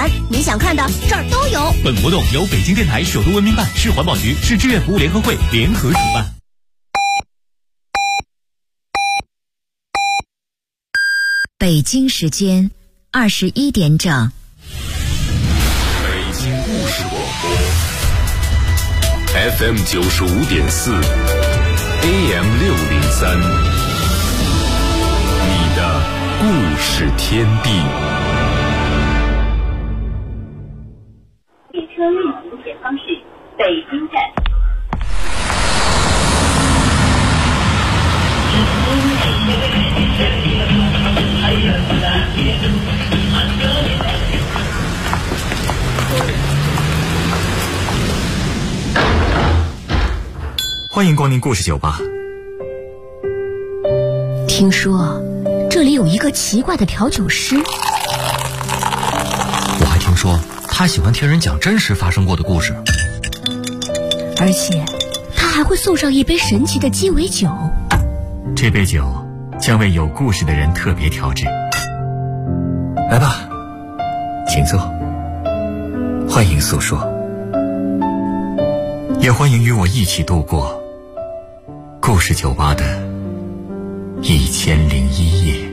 玩，你想看的这儿都有。 本活动由北京电台首都文明办、市环保局、市志愿服务联合会联合主办。 北京时间21点整。 北京故事广播 FM 95.4 AM 603，你的故事天地。 列车运行前方是北京站。 欢迎光临故事酒吧。 听说这里有一个奇怪的调酒师， 我还听说他喜欢听人讲真实发生过的故事， 而且他还会送上一杯神奇的鸡尾酒。 这杯酒将为有故事的人特别调制。来吧，请坐，欢迎诉说，也欢迎与我一起度过故事酒吧的1001夜。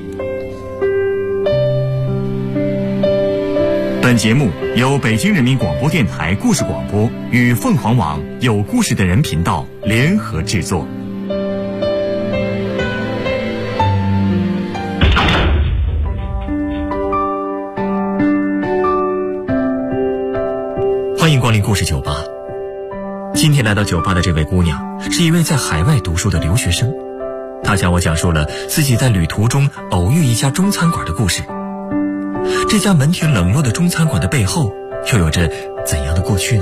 本节目由北京人民广播电台故事广播与凤凰网有故事的人频道联合制作。欢迎光临故事酒吧。今天来到酒吧的这位姑娘是一位在海外读书的留学生，她向我讲述了自己在旅途中偶遇一家中餐馆的故事。这家门庭冷落的中餐馆的背后又有着怎样的过去呢？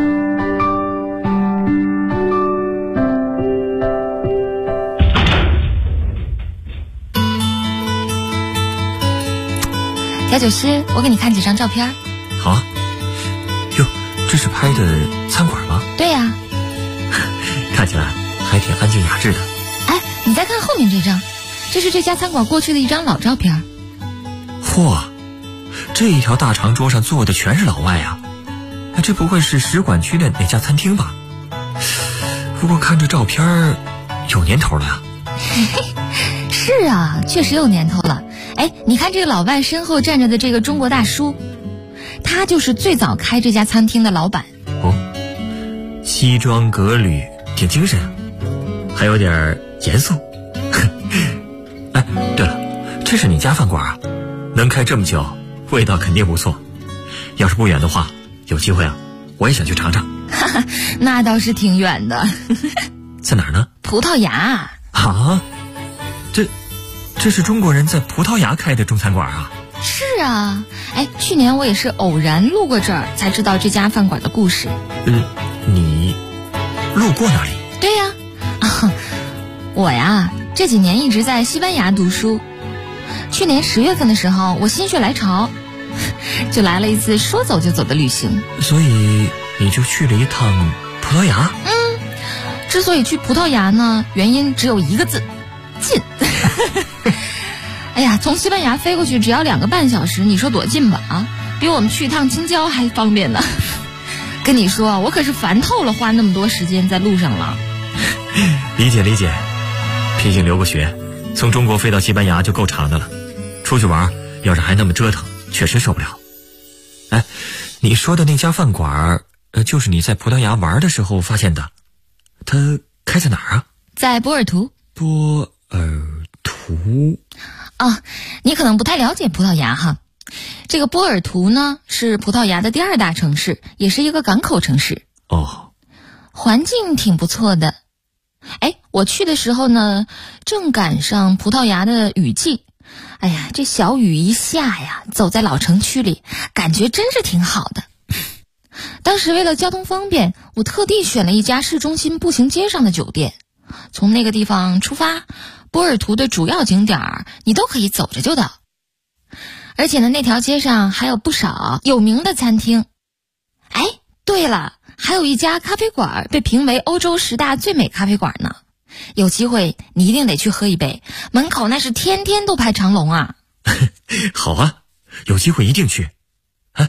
调酒师，我给你看几张照片。 好啊。哟，这是拍的餐馆吗？ 对呀。 看起来还挺安静雅致的。 哎，你再看后面这张，这是这家餐馆过去的一张老照片。 嚯，这一条大长桌上坐的全是老外啊！这不会是使馆区的哪家餐厅吧？不过看这照片有年头了呀。 是啊，确实有年头了。哎，你看这个老外身后站着的这个中国大叔，他就是最早开这家餐厅的老板。 哦，西装革履，挺精神，还有点严肃。哎，对了，这是你家饭馆啊？能开这么久，味道肯定不错。要是不远的话，有机会啊，我也想去尝尝。 哈哈，那倒是挺远的。 在哪儿呢？ 葡萄牙。 啊？这是中国人在葡萄牙开的中餐馆啊？ 是啊，哎，去年我也是偶然路过这儿，才知道这家饭馆的故事。 你路过哪里？ 对呀，我呀，这几年一直在西班牙读书。去年10月份的时候，我心血来潮，就来了一次说走就走的旅行。 所以你就去了一趟葡萄牙？ 之所以去葡萄牙呢，原因只有一个字，近。哎呀，从西班牙飞过去只要2个半小时，你说多近吧？啊，比我们去一趟京郊还方便呢。跟你说，我可是烦透了花那么多时间在路上了。 理解，毕竟留过学，从中国飞到西班牙就够长的了，出去玩要是还那么折腾，确实受不了。哎，你说的那家饭馆，就是你在葡萄牙玩的时候发现的，它开在哪儿啊？ 在波尔图。 波尔图？ 啊，你可能不太了解葡萄牙哈。这个波尔图呢，是葡萄牙的第2大城市，也是一个港口城市。 哦， 环境挺不错的。哎，我去的时候呢，正赶上葡萄牙的雨季。哎呀，这小雨一下呀，走在老城区里，感觉真是挺好的。当时为了交通方便，我特地选了一家市中心步行街上的酒店。从那个地方出发，波尔图的主要景点你都可以走着就到。而且呢，那条街上还有不少有名的餐厅。哎，对了，还有一家咖啡馆被评为欧洲10大最美咖啡馆呢。有机会你一定得去喝一杯，门口那是天天都排长龙啊。 好啊，有机会一定去。哎，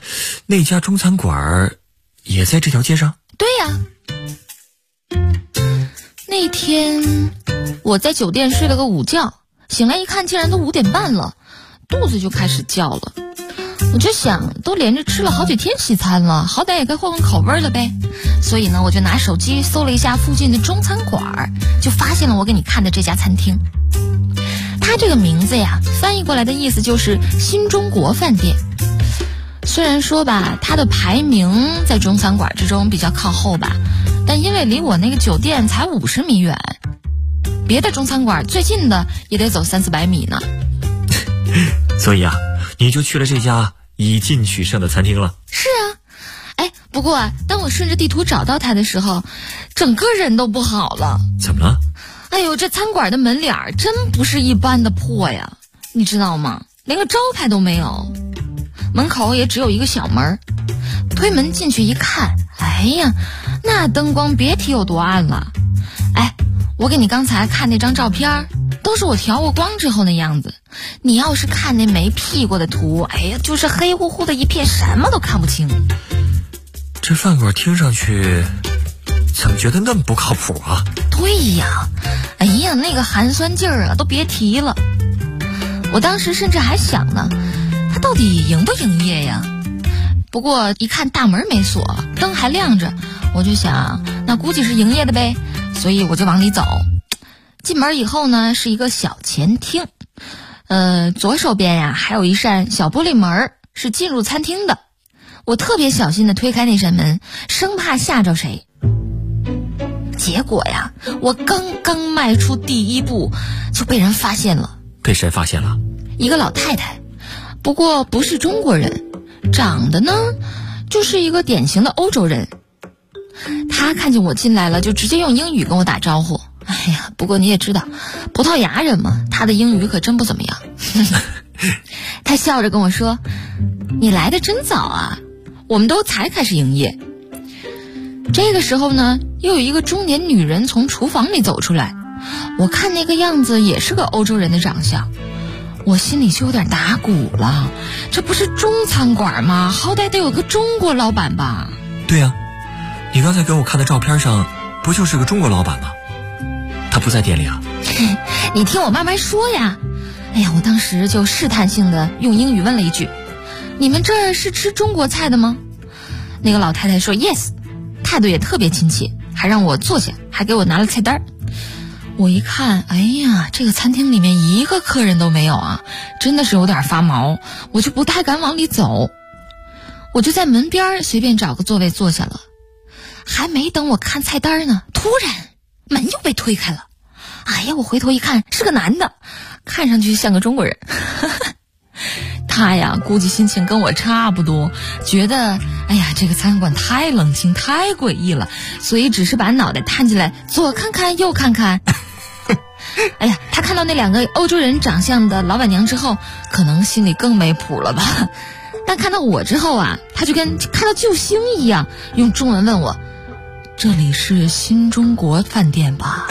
那家中餐馆也在这条街上？ 对呀。那天我在酒店睡了个午觉，醒来一看竟然都5点半了，肚子就开始叫了。我就想都连着吃了好几天西餐了，好歹也该换换口味了呗。所以呢，我就拿手机搜了一下附近的中餐馆，就发现了我给你看的这家餐厅。它这个名字呀，翻译过来的意思就是新中国饭店。虽然说吧，它的排名在中餐馆之中比较靠后吧，但因为离我那个酒店才50米远，别的中餐馆最近的也得走300-400米呢。 所以啊，你就去了这家以进取胜的餐厅了。 是啊。哎，不过啊，当我顺着地图找到它的时候，整个人都不好了。 怎么了？ 哎呦，这餐馆的门脸真不是一般的破呀，你知道吗？连个招牌都没有，门口也只有一个小门。推门进去一看，哎呀，那灯光别提有多暗了。哎，我给你刚才看那张照片，都是我调过光之后那样子。你要是看那没 P 过的图，哎呀，就是黑乎乎的一片，什么都看不清。 这饭馆听上去怎么觉得那么不靠谱啊？ 对呀，哎呀，那个寒酸劲儿啊，都别提了。我当时甚至还想呢，他到底营不营业呀？不过一看大门没锁，灯还亮着，我就想那估计是营业的呗，所以我就往里走。进门以后呢，是一个小前厅，左手边呀还有一扇小玻璃门，是进入餐厅的。我特别小心地推开那扇门，生怕吓着谁。结果呀，我刚刚迈出第一步，就被人发现了。 被谁发现了？ 一个老太太，不过不是中国人，长得呢就是一个典型的欧洲人。她看见我进来了，就直接用英语跟我打招呼。哎呀，不过你也知道，葡萄牙人嘛，她的英语可真不怎么样。她笑着跟我说：“你来的真早啊，我们都才开始营业。”这个时候呢，又有一个中年女人从厨房里走出来，我看那个样子也是个欧洲人的长相，我心里就有点打鼓了。这不是中餐馆吗？好歹得有个中国老板吧？ 对呀，你刚才给我看的照片上不就是个中国老板吗？他不在店里啊？ 你听我慢慢说呀。哎呀，我当时就试探性的用英语问了一句：“你们这儿是吃中国菜的吗？”那个老太太说 yes， 态度也特别亲切，还让我坐下，还给我拿了菜单。我一看，哎呀，这个餐厅里面一个客人都没有啊，真的是有点发毛，我就不太敢往里走。我就在门边随便找个座位坐下了。还没等我看菜单呢，突然门又被推开了。哎呀，我回头一看，是个男的，看上去像个中国人。他呀，估计心情跟我差不多，觉得哎呀，这个餐馆太冷清太诡异了，所以只是把脑袋探进来，左看看右看看。哎呀，他看到那两个欧洲人长相的老板娘之后，可能心里更没谱了吧。但看到我之后啊，他就跟看到救星一样，用中文问我：“这里是新中国饭店吧？”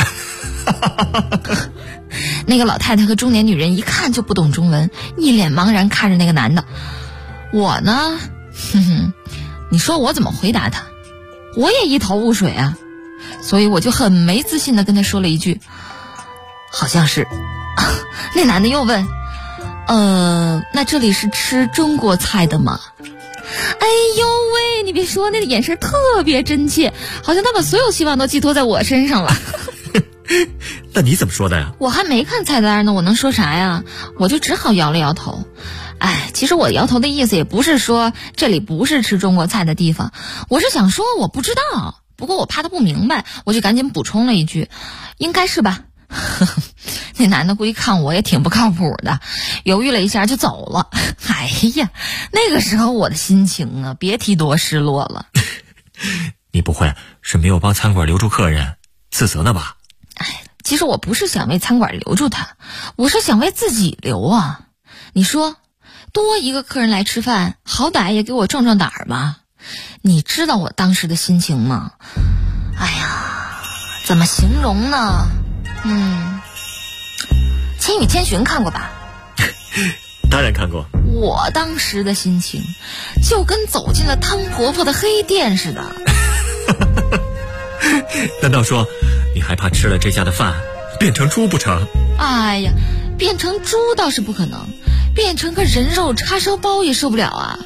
那个老太太和中年女人一看就不懂中文，一脸茫然看着那个男的。我呢，你说我怎么回答他？我也一头雾水啊，所以我就很没自信的跟他说了一句：“好像是。”那男的又问：“那这里是吃中国菜的吗？”哎呦喂，你别说，那个眼神特别真切，好像他把所有希望都寄托在我身上了。 那你怎么说的呀？ 我还没看菜单呢，我能说啥呀？我就只好摇了摇头。哎，其实我摇头的意思也不是说这里不是吃中国菜的地方，我是想说我不知道，不过我怕他不明白，我就赶紧补充了一句：“应该是吧。”那男的估计看我也挺不靠谱的，犹豫了一下就走了。哎呀，那个时候我的心情啊，别提多失落了。 你不会是没有帮餐馆留住客人自责呢吧？ 哎，其实我不是想为餐馆留住他，我是想为自己留啊。你说多一个客人来吃饭，好歹也给我壮壮胆儿吧。你知道我当时的心情吗？哎呀，怎么形容呢？千与千寻看过吧？ 当然看过。 我当时的心情就跟走进了汤婆婆的黑店似的。 难道说你害怕吃了这家的饭变成猪不成？ 哎呀，变成猪倒是不可能，变成个人肉叉烧包也受不了啊。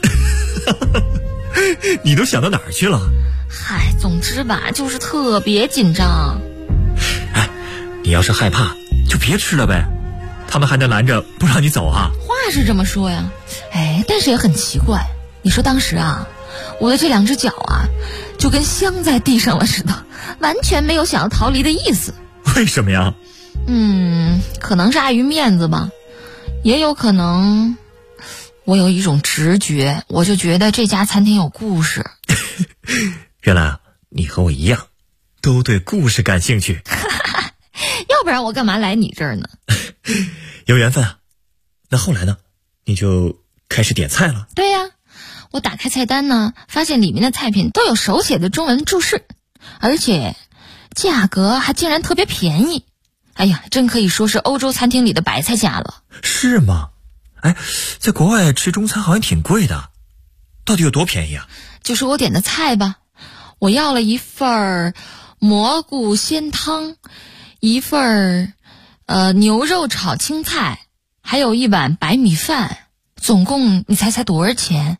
你都想到哪儿去了？ 嗨，总之吧，就是特别紧张。 哎，你要是害怕就别吃了呗，他们还能拦着不让你走啊？ 话是这么说呀，哎，但是也很奇怪。你说当时啊，我的这2只脚啊就跟镶在地上了似的，完全没有想要逃离的意思。 为什么呀？ 可能是碍于面子吧，也有可能我有一种直觉，我就觉得这家餐厅有故事。 原来你和我一样都对故事感兴趣。 要不然我干嘛来你这儿呢？ 有缘分啊。那后来呢？你就开始点菜了？ 对呀，我打开菜单呢，发现里面的菜品都有手写的中文注释，而且价格还竟然特别便宜。哎呀，真可以说是欧洲餐厅里的白菜价了。 是吗？哎，在国外吃中餐好像挺贵的，到底有多便宜啊？ 就是我点的菜吧，我要了一份蘑菇鲜汤，一份牛肉炒青菜，还有一碗白米饭，总共你猜多少钱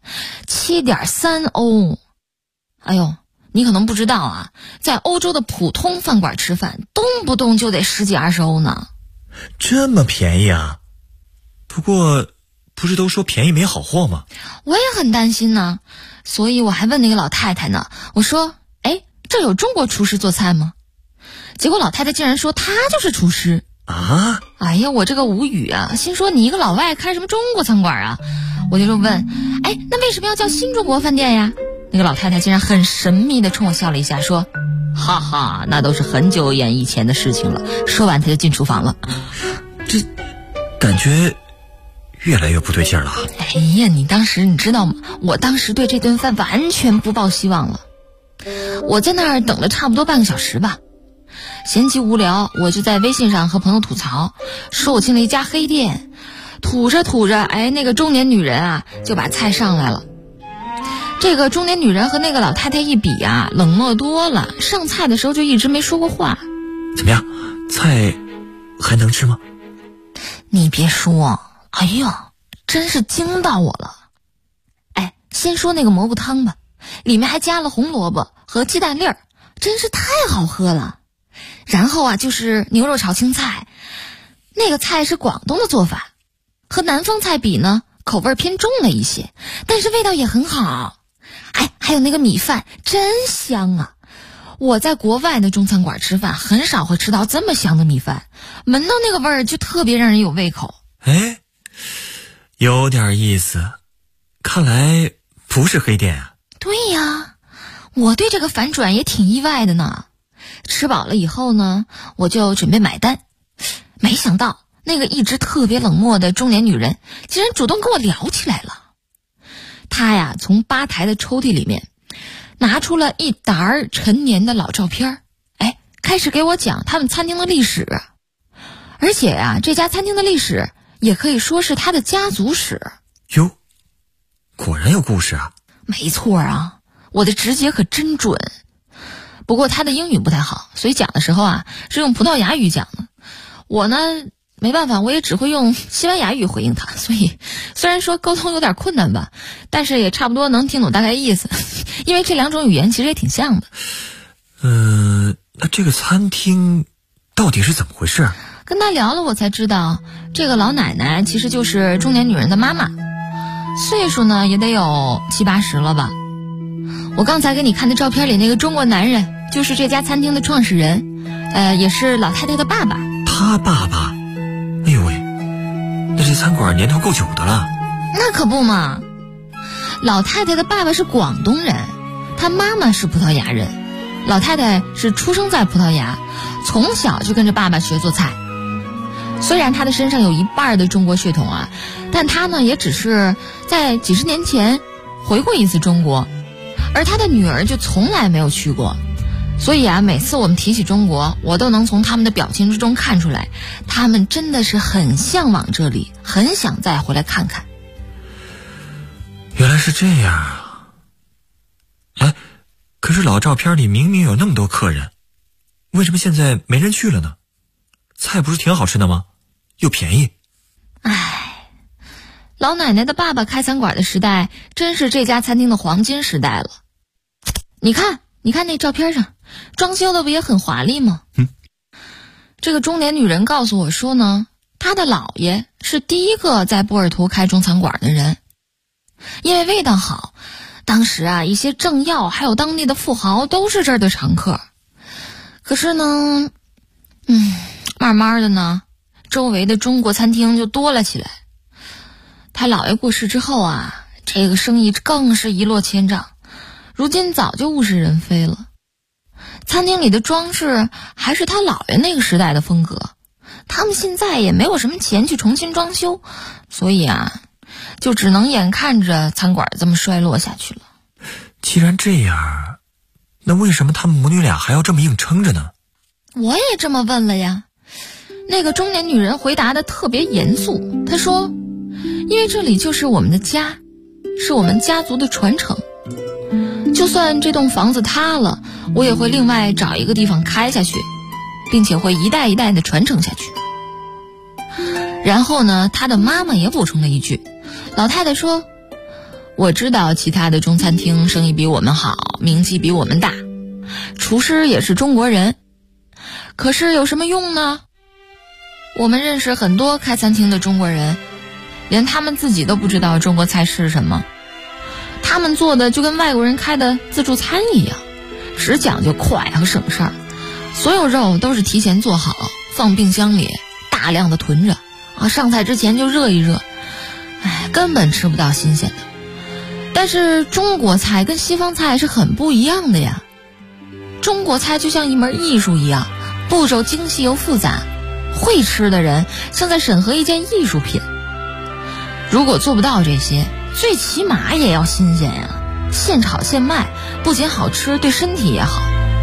？7.3欧。哎呦，你可能不知道啊，在欧洲的普通饭馆吃饭动不动就得10几20欧呢。 这么便宜啊？不过不是都说便宜没好货吗？ 我也很担心呢，所以我还问那个老太太呢，我说这有中国厨师做菜吗？结果老太太竟然说她就是厨师啊！ 哎呀，我这个无语啊，心说你一个老外开什么中国餐馆啊？我就问那为什么要叫新中国饭店呀？那个老太太竟然很神秘地冲我笑了一下，说哈哈，那都是很久远以前的事情了。说完她就进厨房了。 这感觉越来越不对劲了。 哎呀，你知道吗？我当时对这顿饭完全不抱希望了。我在那儿等了差不多半个小时吧，闲极无聊，我就在微信上和朋友吐槽，说我进了一家黑店，吐着那个中年女人啊就把菜上来了。这个中年女人和那个老太太一比啊，冷漠多了，上菜的时候就一直没说过话。 怎么样，菜还能吃吗？ 你别说，哎呀，真是惊到我了。先说那个蘑菇汤吧，里面还加了红萝卜和鸡蛋粒儿，真是太好喝了。然后啊，就是牛肉炒青菜，那个菜是广东的做法，和南方菜比呢，口味偏重了一些，但是味道也很好。还有那个米饭真香啊！我在国外的中餐馆吃饭，很少会吃到这么香的米饭，闻到那个味儿就特别让人有胃口。 有点意思，看来不是黑店啊。 对呀，我对这个反转也挺意外的呢。吃饱了以后呢，我就准备买单，没想到那个一直特别冷漠的中年女人竟然主动跟我聊起来了。她呀，从吧台的抽屉里面拿出了一沓陈年的老照片，开始给我讲他们餐厅的历史。而且呀，这家餐厅的历史也可以说是他的家族史。 哟，果然有故事啊。 没错啊，我的直觉可真准。不过他的英语不太好，所以讲的时候啊是用葡萄牙语讲的。我呢没办法，我也只会用西班牙语回应他，所以虽然说沟通有点困难吧，但是也差不多能听懂大概意思，因为这2种语言其实也挺像的。 那这个餐厅到底是怎么回事？ 跟他聊了，我才知道这个老奶奶其实就是中年女人的妈妈，岁数呢也得有70、80了吧。我刚才给你看的照片里那个中国男人就是这家餐厅的创始人，也是老太太的爸爸。 他爸爸？哎呦喂，那这餐馆年头够久的了。 那可不嘛，老太太的爸爸是广东人，她妈妈是葡萄牙人。老太太是出生在葡萄牙，从小就跟着爸爸学做菜。虽然她的身上有一半的中国血统啊，但她呢也只是在几十年前回过一次中国，而她的女儿就从来没有去过。所以啊，每次我们提起中国，我都能从他们的表情之中看出来，他们真的是很向往这里，很想再回来看看。 原来是这样啊！哎，可是老照片里明明有那么多客人，为什么现在没人去了呢？菜不是挺好吃的吗？又便宜。 唉，老奶奶的爸爸开餐馆的时代，真是这家餐厅的黄金时代了。你看那照片上，装修的不也很华丽吗？这个中年女人告诉我说呢，她的姥爷是第一个在波尔图开中餐馆的人，因为味道好，当时啊，一些政要还有当地的富豪都是这儿的常客。可是呢，慢慢的呢，周围的中国餐厅就多了起来。他姥爷过世之后啊，这个生意更是一落千丈，如今早就物是人非了。餐厅里的装饰还是他姥爷那个时代的风格，他们现在也没有什么钱去重新装修，所以啊，就只能眼看着餐馆这么衰落下去了。 既然这样，那为什么他们母女俩还要这么硬撑着呢？ 我也这么问了呀。那个中年女人回答的特别严肃，她说，因为这里就是我们的家，是我们家族的传承，就算这栋房子塌了，我也会另外找一个地方开下去，并且会一代一代的传承下去。然后呢，她的妈妈也补充了一句，老太太说，我知道其他的中餐厅生意比我们好，名气比我们大，厨师也是中国人，可是有什么用呢？我们认识很多开餐厅的中国人，连他们自己都不知道中国菜是什么，他们做的就跟外国人开的自助餐一样，只讲究快和省事儿，所有肉都是提前做好，放冰箱里大量的囤着啊，上菜之前就热一热，根本吃不到新鲜的。但是中国菜跟西方菜是很不一样的呀，中国菜就像一门艺术一样，步骤精细又复杂，会吃的人像在审核一件艺术品。如果做不到这些，最起码也要新鲜呀，现炒现卖，不仅好吃，对身体也好。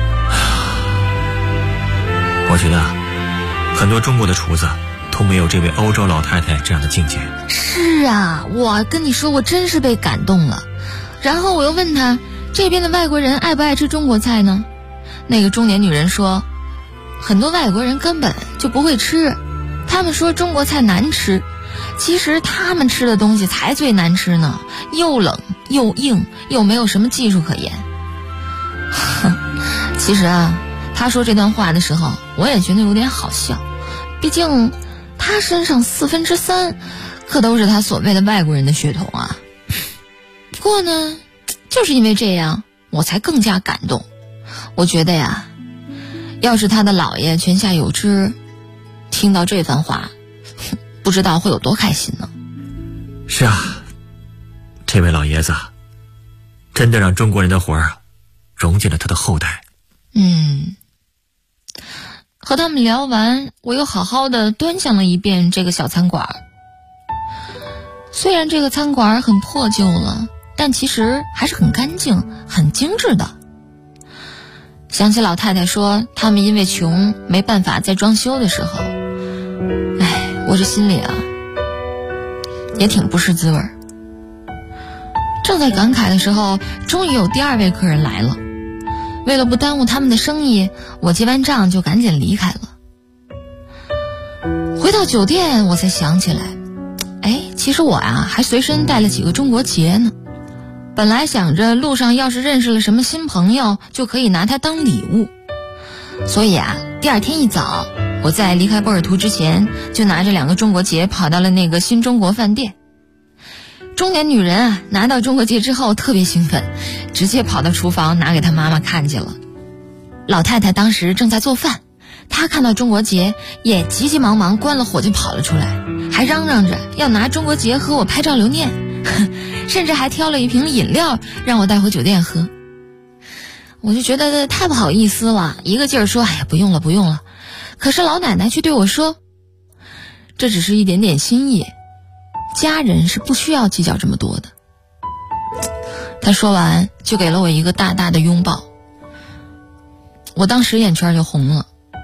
我觉得很多中国的厨子都没有这位欧洲老太太这样的境界。 是啊，我跟你说，我真是被感动了。然后我又问他，这边的外国人爱不爱吃中国菜呢？那个中年女人说，很多外国人根本就不会吃，他们说中国菜难吃，其实他们吃的东西才最难吃呢，又冷又硬，又没有什么技术可言。其实啊，他说这段话的时候，我也觉得有点好笑，毕竟他身上3/4可都是他所谓的外国人的血统啊。不过呢，就是因为这样，我才更加感动。我觉得呀，要是他的姥爷泉下有知，听到这番话，不知道会有多开心呢。 是啊，这位老爷子真的让中国人的魂儿融进了他的后代。 和他们聊完，我又好好的端详了一遍这个小餐馆。虽然这个餐馆很破旧了，但其实还是很干净很精致的。想起老太太说他们因为穷没办法再装修的时候，我这心里啊也挺不是滋味。正在感慨的时候，终于有第2位客人来了。为了不耽误他们的生意，我结完账就赶紧离开了。回到酒店，我才想起来，其实我还随身带了几个中国结呢。本来想着路上要是认识了什么新朋友，就可以拿它当礼物。所以第2天一早，我在离开波尔图之前，就拿着2个中国结跑到了那个新中国饭店。中年女人拿到中国结之后特别兴奋，直接跑到厨房拿给她妈妈看去了。老太太当时正在做饭，她看到中国结也急急忙忙关了火就跑了出来，还嚷嚷着要拿中国结和我拍照留念，甚至还挑了一瓶饮料让我带回酒店喝。我就觉得太不好意思了，一个劲儿说不用了不用了。可是老奶奶却对我说，这只是一点点心意，家人是不需要计较这么多的。她说完就给了我一个大大的拥抱，我当时眼圈就红了。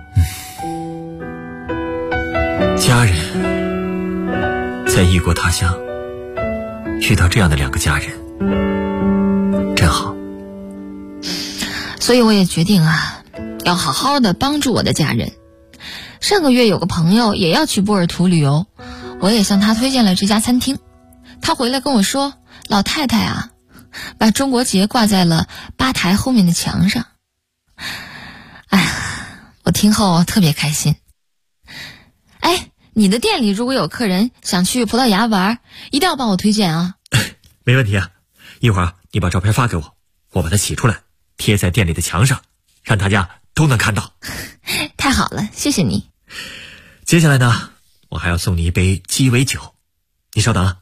家人在异国他乡遇到这样的2个家人， 真好。 所以我也决定要好好的帮助我的家人。上个月有个朋友也要去波尔图旅游，我也向他推荐了这家餐厅。他回来跟我说，老太太把中国结挂在了吧台后面的墙上。哎呀，我听后特别开心。哎，你的店里如果有客人想去葡萄牙玩，一定要帮我推荐啊。 没问题啊，一会儿你把照片发给我，我把它洗出来贴在店里的墙上，让大家都能看到。 太好了，谢谢你。 接下来呢，我还要送你一杯鸡尾酒，你稍等啊。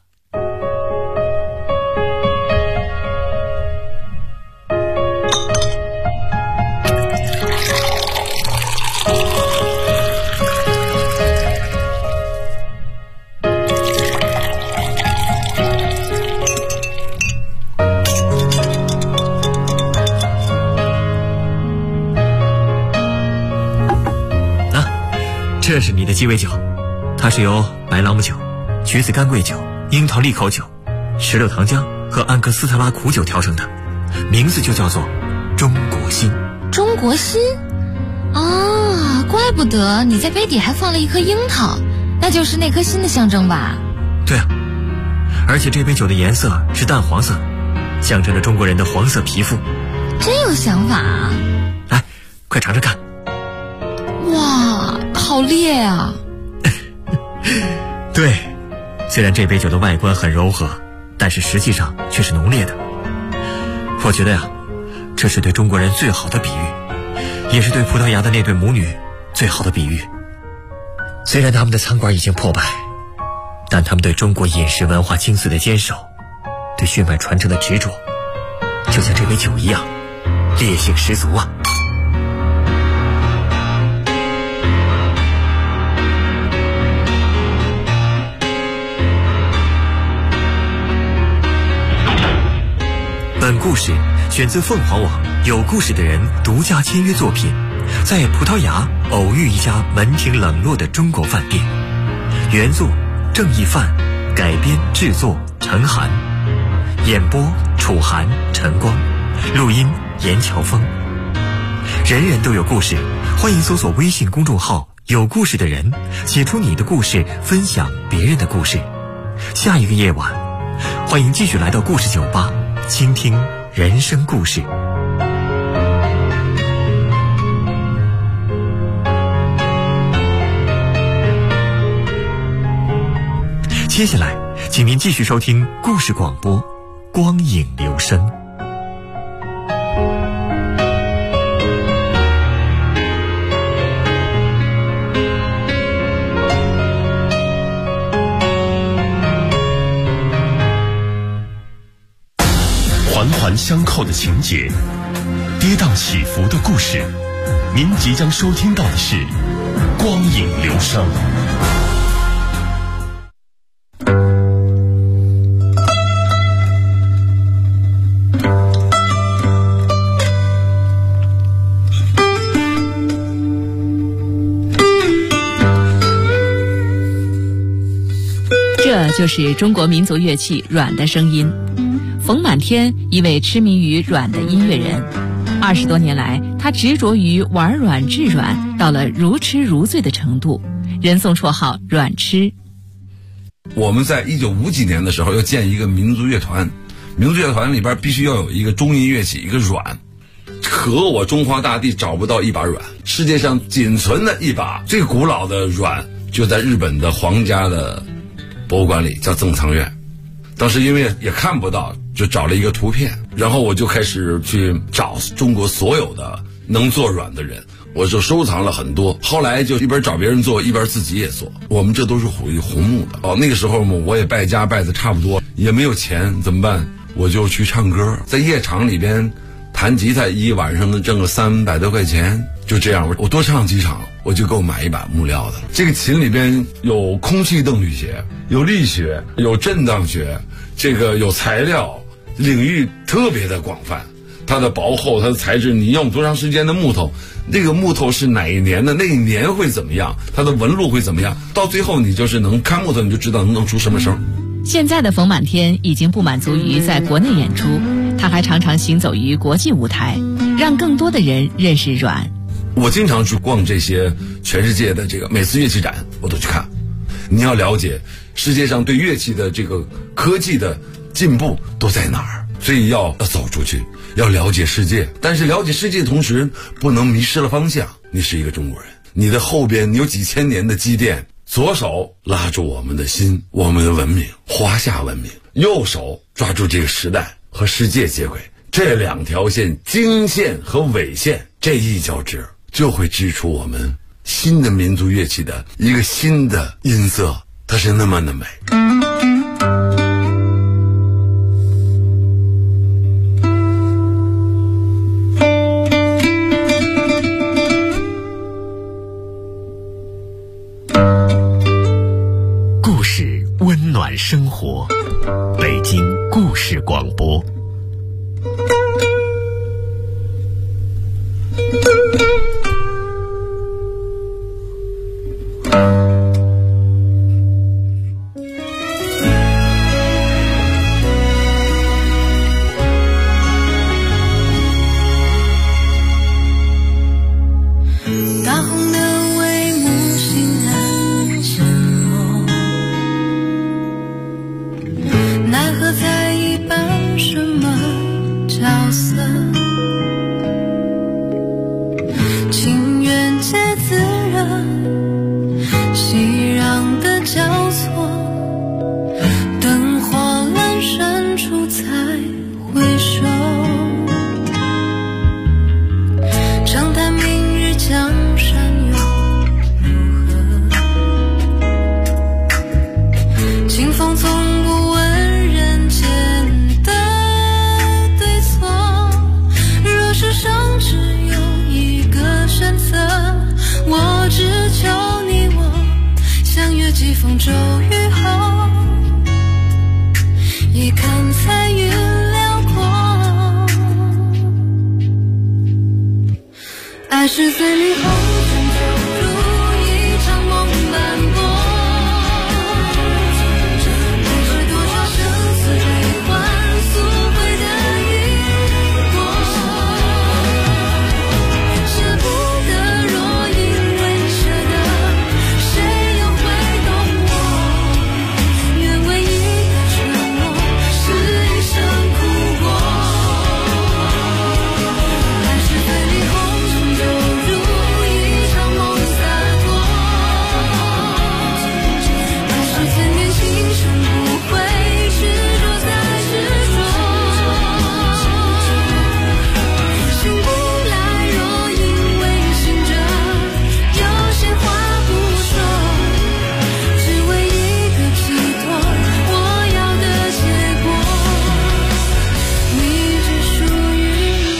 这是你的鸡尾酒，它是由白朗姆酒、橘子干桂酒、樱桃利口酒、石榴糖浆和安格斯特拉苦酒调成的，名字就叫做中国心。 中国心？怪不得你在杯底还放了一颗樱桃，那就是那颗心的象征吧？ 对啊，而且这杯酒的颜色是淡黄色，象征着中国人的黄色皮肤。 真有想法啊！ 来，快尝尝看。 哇，好烈啊！ 对，虽然这杯酒的外观很柔和，但是实际上却是浓烈的。我觉得呀，这是对中国人最好的比喻，也是对葡萄牙的那对母女最好的比喻。虽然他们的餐馆已经破败，但他们对中国饮食文化精髓的坚守，对血脉传承的执着，就像这杯酒一样，烈性十足啊！本故事选自凤凰网有故事的人独家签约作品，在葡萄牙偶遇一家门庭冷落的中国饭店。原作郑义范，改编制作陈寒，演播楚寒、陈光，录音严乔峰。人人都有故事，欢迎搜索微信公众号有故事的人，写出你的故事，分享别人的故事。下一个夜晚，欢迎继续来到故事酒吧，倾听人生故事。接下来请您继续收听故事广播《光影留声》。 环环相扣的情节，跌宕起伏的故事，您即将收听到的是《光影留声》。 这就是中国民族乐器阮的声音。冯满天，一位痴迷于阮的音乐人，20多年来，他执着于玩阮制阮，到了如痴如醉的程度，人送绰号阮痴。 我们在1950几年的时候要建一个民族乐团，民族乐团里边必须要有一个中音乐器，一个阮。可我中华大地找不到一把阮，世界上仅存的一把最古老的阮就在日本的皇家的博物馆里，叫正仓院。当时因为也看不到，就找了一个图片，然后我就开始去找中国所有的能做阮的人，我就收藏了很多。后来就一边找别人做，一边自己也做。我们这都是属于红木的。那个时候嘛，我也败家败的差不多，也没有钱，怎么办？我就去唱歌，在夜场里边弹吉他，一晚上能挣个300多块钱。就这样，我多唱几场，我就给我买一把木料的。这个琴里边有空气动力学，有力学，有震荡学，这个有材料，领域特别的广泛。它的薄厚，它的材质，你用多长时间的木头，那个木头是哪一年的，那一年会怎么样，它的纹路会怎么样，到最后你就是能看木头，你就知道能出什么声。 现在的冯满天已经不满足于在国内演出，他还常常行走于国际舞台，让更多的人认识阮。 我经常去逛这些全世界的这个每次乐器展，我都去看。你要了解世界上对乐器的这个科技的进步都在哪儿，所以要走出去，要了解世界。但是了解世界的同时，不能迷失了方向。你是一个中国人，你的后边你有几千年的积淀，左手拉住我们的心，我们的文明，华夏文明；右手抓住这个时代和世界接轨。这两条线，经线和纬线，这一交织，就会织出我们新的民族乐器的一个新的音色，它是那么的美。 故事温暖生活，北京故事广播。 大红的帷幕醒来沉默，奈何在一扮什么角色，情缘皆自热，熙攘的交错，灯火阑珊处才回首，长叹明日江山又如何，清风从不问人间的对错，若世上只有一个选择，我只求你我相约几风骤雨后，一看彩云辽阔，爱是随霓虹走入一场梦斑驳，爱是多少生死追换赎回的因果，舍不得若因为舍得，谁又会懂我，愿为一个承诺是一生苦过，爱是随霓虹走入一场梦洒脱，爱是千年情深不悔，执着再执着，醒不来若因为醒着，有些话不说，只为一个寄托，我要的结果，你只属于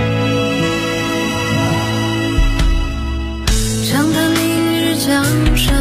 我。长叹明日江山